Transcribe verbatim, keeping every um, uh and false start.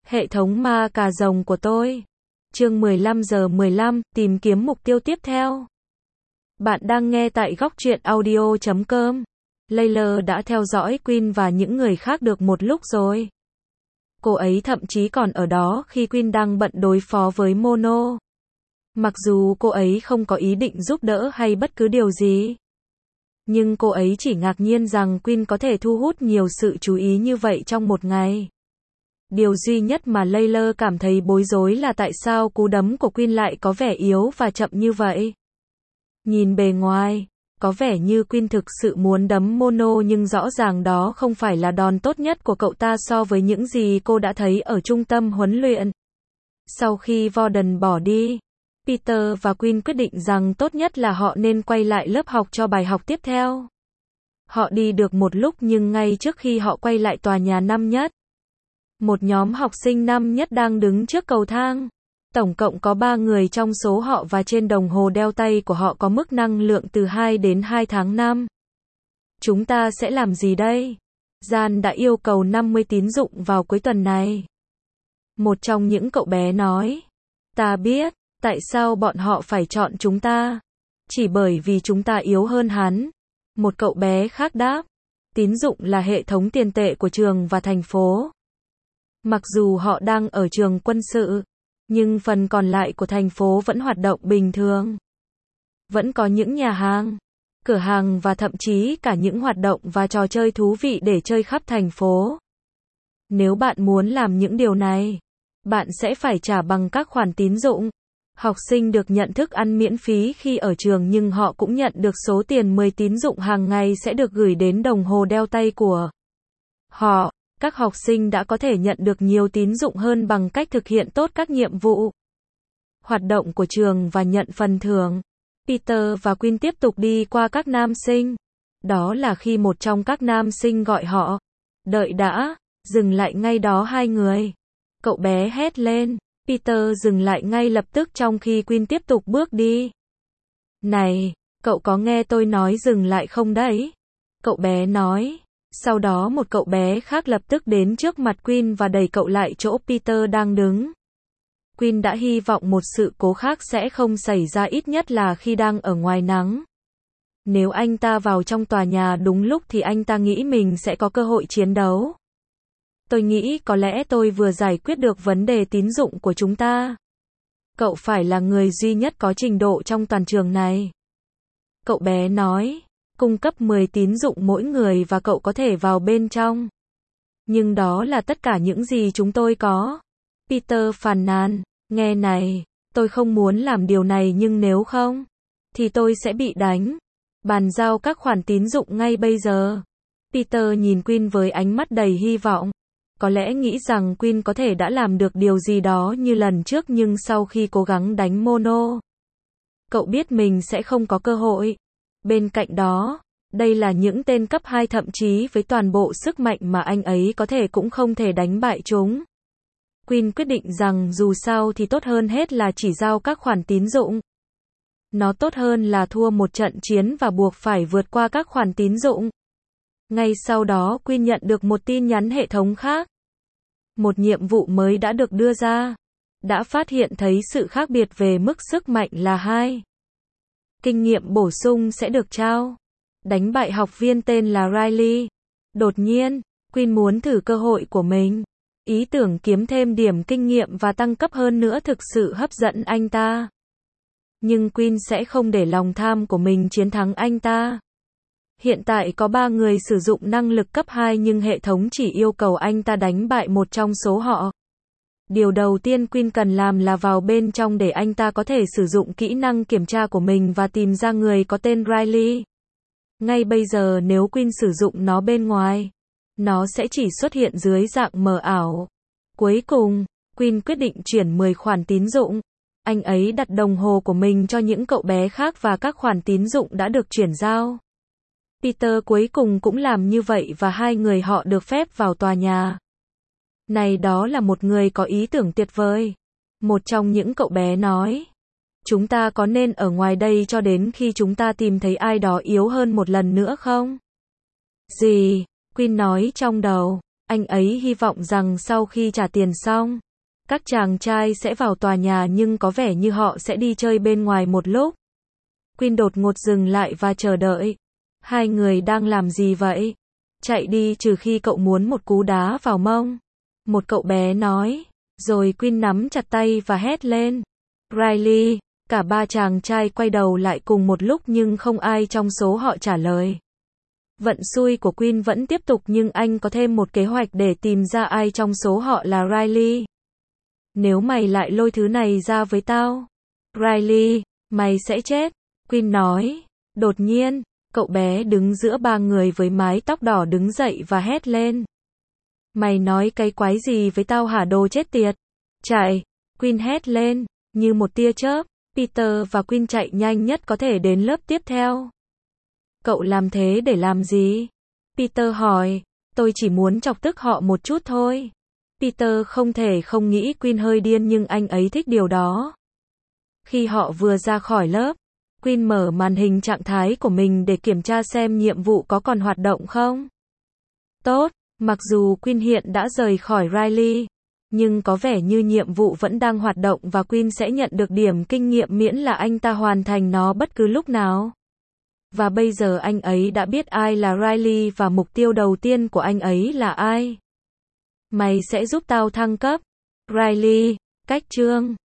Hệ thống ma cà rồng của tôi. Chương mười lăm giờ mười lăm, tìm kiếm mục tiêu tiếp theo. Bạn đang nghe tại góc truyện audio chấm com. Layla đã theo dõi Queen và những người khác được một lúc rồi. Cô ấy thậm chí còn ở đó khi Queen đang bận đối phó với Mono. Mặc dù cô ấy không có ý định giúp đỡ hay bất cứ điều gì. Nhưng cô ấy chỉ ngạc nhiên rằng Queen có thể thu hút nhiều sự chú ý như vậy trong một ngày. Điều duy nhất mà Layla cảm thấy bối rối là tại sao cú đấm của Queen lại có vẻ yếu và chậm như vậy. Nhìn bề ngoài, có vẻ như Queen thực sự muốn đấm Mono nhưng rõ ràng đó không phải là đòn tốt nhất của cậu ta so với những gì cô đã thấy ở trung tâm huấn luyện. Sau khi Warden bỏ đi, Peter và Queen quyết định rằng tốt nhất là họ nên quay lại lớp học cho bài học tiếp theo. Họ đi được một lúc nhưng ngay trước khi họ quay lại tòa nhà năm nhất, một nhóm học sinh năm nhất đang đứng trước cầu thang. Tổng cộng có ba người trong số họ và trên đồng hồ đeo tay của họ có mức năng lượng từ hai đến hai tháng năm. Chúng ta sẽ làm gì đây? Jan đã yêu cầu năm mươi tín dụng vào cuối tuần này. Một trong những cậu bé nói. Ta biết, tại sao bọn họ phải chọn chúng ta? Chỉ bởi vì chúng ta yếu hơn hắn. Một cậu bé khác đáp. Tín dụng là hệ thống tiền tệ của trường và thành phố. Mặc dù họ đang ở trường quân sự, nhưng phần còn lại của thành phố vẫn hoạt động bình thường. Vẫn có những nhà hàng, cửa hàng và thậm chí cả những hoạt động và trò chơi thú vị để chơi khắp thành phố. Nếu bạn muốn làm những điều này, bạn sẽ phải trả bằng các khoản tín dụng. Học sinh được nhận thức ăn miễn phí khi ở trường nhưng họ cũng nhận được số tiền mười tín dụng hàng ngày sẽ được gửi đến đồng hồ đeo tay của họ. Các học sinh đã có thể nhận được nhiều tín dụng hơn bằng cách thực hiện tốt các nhiệm vụ, hoạt động của trường và nhận phần thưởng. Peter và Queen tiếp tục đi qua các nam sinh. Đó là khi một trong các nam sinh gọi họ. Đợi đã, dừng lại ngay đó hai người. Cậu bé hét lên. Peter dừng lại ngay lập tức trong khi Queen tiếp tục bước đi. Này, cậu có nghe tôi nói dừng lại không đấy? Cậu bé nói. Sau đó một cậu bé khác lập tức đến trước mặt Queen và đẩy cậu lại chỗ Peter đang đứng. Queen đã hy vọng một sự cố khác sẽ không xảy ra ít nhất là khi đang ở ngoài nắng. Nếu anh ta vào trong tòa nhà đúng lúc thì anh ta nghĩ mình sẽ có cơ hội chiến đấu. Tôi nghĩ có lẽ tôi vừa giải quyết được vấn đề tín dụng của chúng ta. Cậu phải là người duy nhất có trình độ trong toàn trường này. Cậu bé nói. Cung cấp mười tín dụng mỗi người và cậu có thể vào bên trong. Nhưng đó là tất cả những gì chúng tôi có. Peter phàn nàn. Nghe này, tôi không muốn làm điều này nhưng nếu không, thì tôi sẽ bị đánh. Bàn giao các khoản tín dụng ngay bây giờ. Peter nhìn Queen với ánh mắt đầy hy vọng. Có lẽ nghĩ rằng Queen có thể đã làm được điều gì đó như lần trước nhưng sau khi cố gắng đánh Mono, cậu biết mình sẽ không có cơ hội. Bên cạnh đó, đây là những tên cấp hai thậm chí với toàn bộ sức mạnh mà anh ấy có thể cũng không thể đánh bại chúng. Queen quyết định rằng dù sao thì tốt hơn hết là chỉ giao các khoản tín dụng. Nó tốt hơn là thua một trận chiến và buộc phải vượt qua các khoản tín dụng. Ngay sau đó Queen nhận được một tin nhắn hệ thống khác. Một nhiệm vụ mới đã được đưa ra. Đã phát hiện thấy sự khác biệt về mức sức mạnh là hai. Kinh nghiệm bổ sung sẽ được trao. Đánh bại học viên tên là Riley. Đột nhiên, Queen muốn thử cơ hội của mình. Ý tưởng kiếm thêm điểm kinh nghiệm và tăng cấp hơn nữa thực sự hấp dẫn anh ta. Nhưng Queen sẽ không để lòng tham của mình chiến thắng anh ta. Hiện tại có ba người sử dụng năng lực cấp hai nhưng hệ thống chỉ yêu cầu anh ta đánh bại một trong số họ. Điều đầu tiên Queen cần làm là vào bên trong để anh ta có thể sử dụng kỹ năng kiểm tra của mình và tìm ra người có tên Riley. Ngay bây giờ nếu Queen sử dụng nó bên ngoài, nó sẽ chỉ xuất hiện dưới dạng mờ ảo. Cuối cùng, Queen quyết định chuyển mười khoản tín dụng. Anh ấy đặt đồng hồ của mình cho những cậu bé khác và các khoản tín dụng đã được chuyển giao. Peter cuối cùng cũng làm như vậy và hai người họ được phép vào tòa nhà. Này đó là một người có ý tưởng tuyệt vời. Một trong những cậu bé nói. Chúng ta có nên ở ngoài đây cho đến khi chúng ta tìm thấy ai đó yếu hơn một lần nữa không? Gì? Queen nói trong đầu. Anh ấy hy vọng rằng sau khi trả tiền xong, các chàng trai sẽ vào tòa nhà nhưng có vẻ như họ sẽ đi chơi bên ngoài một lúc. Queen đột ngột dừng lại và chờ đợi. Hai người đang làm gì vậy? Chạy đi trừ khi cậu muốn một cú đá vào mông. Một cậu bé nói. Rồi Queen nắm chặt tay và hét lên. Riley! Cả ba chàng trai quay đầu lại cùng một lúc nhưng không ai trong số họ trả lời. Vận xui của Queen vẫn tiếp tục nhưng anh có thêm một kế hoạch để tìm ra ai trong số họ là Riley. Nếu mày lại lôi thứ này ra với tao, Riley, mày sẽ chết, Queen nói. Đột nhiên, cậu bé đứng giữa ba người với mái tóc đỏ đứng dậy và hét lên. Mày nói cái quái gì với tao hả đồ chết tiệt? Chạy, Queen hét lên, như một tia chớp. Peter và Queen chạy nhanh nhất có thể đến lớp tiếp theo. Cậu làm thế để làm gì? Peter hỏi. Tôi chỉ muốn chọc tức họ một chút thôi. Peter không thể không nghĩ Queen hơi điên nhưng anh ấy thích điều đó. Khi họ vừa ra khỏi lớp, Queen mở màn hình trạng thái của mình để kiểm tra xem nhiệm vụ có còn hoạt động không. Tốt, mặc dù Queen hiện đã rời khỏi Riley, nhưng có vẻ như nhiệm vụ vẫn đang hoạt động và Queen sẽ nhận được điểm kinh nghiệm miễn là anh ta hoàn thành nó bất cứ lúc nào. Và bây giờ anh ấy đã biết ai là Riley và mục tiêu đầu tiên của anh ấy là ai. Mày sẽ giúp tao thăng cấp. Riley, cách chương.